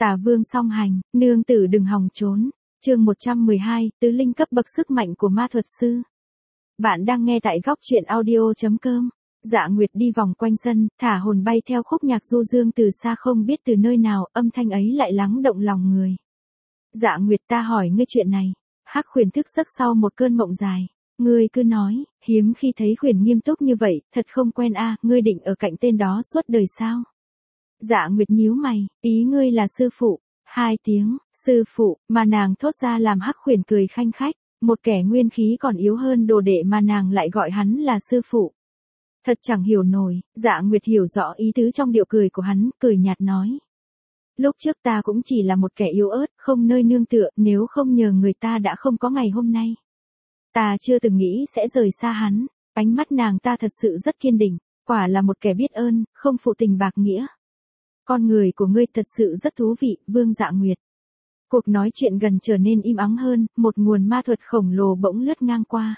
Tả Vương song hành, nương tử đừng hòng trốn. Chương 112, tứ linh cấp bậc sức mạnh của ma thuật sư. Bạn đang nghe tại góc truyện audio.com. Dạ Nguyệt đi vòng quanh sân, thả hồn bay theo khúc nhạc du dương từ xa không biết từ nơi nào, âm thanh ấy lại lắng động lòng người. Dạ Nguyệt, ta hỏi ngươi chuyện này. Hắc Huyền thức giấc sau một cơn mộng dài. Ngươi cứ nói, hiếm khi thấy Huyền nghiêm túc như vậy, thật không quen a, ngươi định ở cạnh tên đó suốt đời sao? Dạ Nguyệt nhíu mày, ý ngươi là sư phụ. 2 tiếng, sư phụ, mà nàng thốt ra làm Hắc Huyền cười khanh khách, một kẻ nguyên khí còn yếu hơn đồ đệ mà nàng lại gọi hắn là sư phụ. Thật chẳng hiểu nổi, Dạ Nguyệt hiểu rõ ý tứ trong điệu cười của hắn, cười nhạt nói. Lúc trước ta cũng chỉ là một kẻ yếu ớt, không nơi nương tựa, nếu không nhờ người ta đã không có ngày hôm nay. Ta chưa từng nghĩ sẽ rời xa hắn, ánh mắt nàng ta thật sự rất kiên định, quả là một kẻ biết ơn, không phụ tình bạc nghĩa. Con người của ngươi thật sự rất thú vị, Vương Dạ Nguyệt. Cuộc nói chuyện gần trở nên im ắng hơn, một nguồn ma thuật khổng lồ bỗng lướt ngang qua.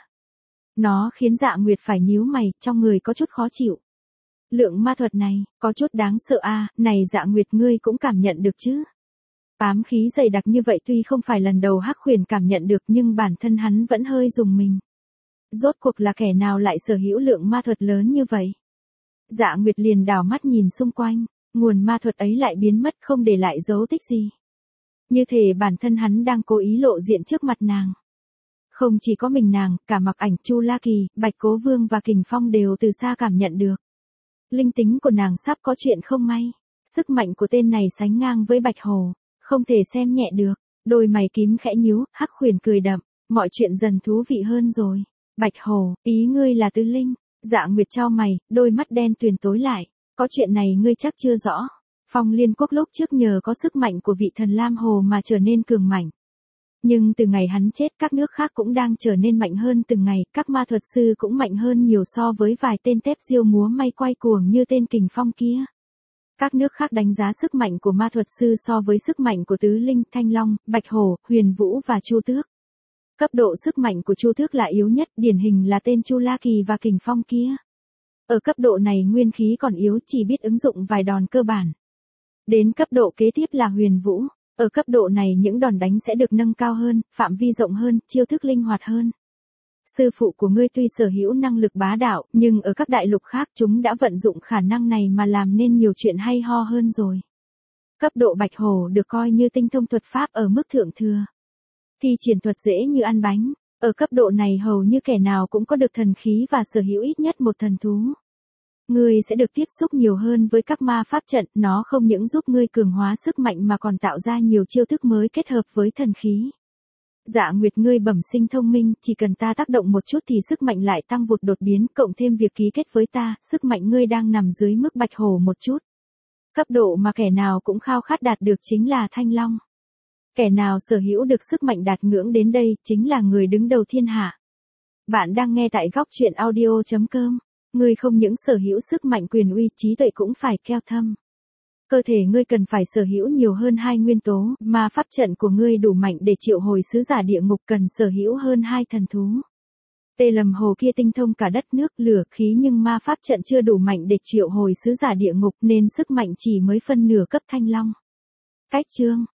Nó khiến Dạ Nguyệt phải nhíu mày, trong người có chút khó chịu. Lượng ma thuật này, có chút đáng sợ a, này Dạ Nguyệt ngươi cũng cảm nhận được chứ? Ám khí dày đặc như vậy tuy không phải lần đầu Hắc Huyền cảm nhận được nhưng bản thân hắn vẫn hơi rùng mình. Rốt cuộc là kẻ nào lại sở hữu lượng ma thuật lớn như vậy? Dạ Nguyệt liền đảo mắt nhìn xung quanh, nguồn ma thuật ấy lại biến mất không để lại dấu tích gì. Như thể bản thân hắn đang cố ý lộ diện trước mặt nàng. Không chỉ có mình nàng, cả Mặc Ảnh, Chu La Kỳ, Bạch Cố Vương và Kình Phong đều từ xa cảm nhận được. Linh tính của nàng sắp có chuyện không may. Sức mạnh của tên này sánh ngang với Bạch Hổ, không thể xem nhẹ được. Đôi mày tím khẽ nhíu, Hắc Huyền cười đậm, mọi chuyện dần thú vị hơn rồi. Bạch Hổ, ý ngươi là tứ linh? Dạ Nguyệt chau mày, đôi mắt đen tuyền tối lại. Có chuyện này ngươi chắc chưa rõ. Phong Liên Quốc lúc trước nhờ có sức mạnh của vị thần Lam Hồ mà trở nên cường mạnh. Nhưng từ ngày hắn chết các nước khác cũng đang trở nên mạnh hơn từng ngày, các ma thuật sư cũng mạnh hơn nhiều so với vài tên tép diêu múa may quay cuồng như tên Kình Phong kia. Các nước khác đánh giá sức mạnh của ma thuật sư so với sức mạnh của tứ linh, Thanh Long, Bạch Hổ, Huyền Vũ và Chu Tước. Cấp độ sức mạnh của Chu Tước là yếu nhất, điển hình là tên Chu La Kỳ và Kình Phong kia. Ở cấp độ này nguyên khí còn yếu, chỉ biết ứng dụng vài đòn cơ bản. Đến cấp độ kế tiếp là Huyền Vũ. Ở cấp độ này những đòn đánh sẽ được nâng cao hơn, phạm vi rộng hơn, chiêu thức linh hoạt hơn. Sư phụ của ngươi tuy sở hữu năng lực bá đạo, nhưng ở các đại lục khác chúng đã vận dụng khả năng này mà làm nên nhiều chuyện hay ho hơn rồi. Cấp độ Bạch Hổ được coi như tinh thông thuật pháp ở mức thượng thừa. Thi triển thuật dễ như ăn bánh. Ở cấp độ này hầu như kẻ nào cũng có được thần khí và sở hữu ít nhất một thần thú. Ngươi sẽ được tiếp xúc nhiều hơn với các ma pháp trận, nó không những giúp ngươi cường hóa sức mạnh mà còn tạo ra nhiều chiêu thức mới kết hợp với thần khí. Dạ Nguyệt ngươi bẩm sinh thông minh, chỉ cần ta tác động một chút thì sức mạnh lại tăng vụt đột biến, cộng thêm việc ký kết với ta, sức mạnh ngươi đang nằm dưới mức Bạch Hổ một chút. Cấp độ mà kẻ nào cũng khao khát đạt được chính là Thanh Long. Kẻ nào sở hữu được sức mạnh đạt ngưỡng đến đây, chính là người đứng đầu thiên hạ. Bạn đang nghe tại góc truyện audio.com. Ngươi không những sở hữu sức mạnh quyền uy, trí tuệ cũng phải keo thâm. Cơ thể ngươi cần phải sở hữu nhiều hơn 2 nguyên tố, mà pháp trận của ngươi đủ mạnh để triệu hồi sứ giả địa ngục cần sở hữu hơn 2 thần thú. Tê Lầm Hồ kia tinh thông cả đất nước, lửa, khí nhưng ma pháp trận chưa đủ mạnh để triệu hồi sứ giả địa ngục nên sức mạnh chỉ mới phân nửa cấp Thanh Long. Cách chương,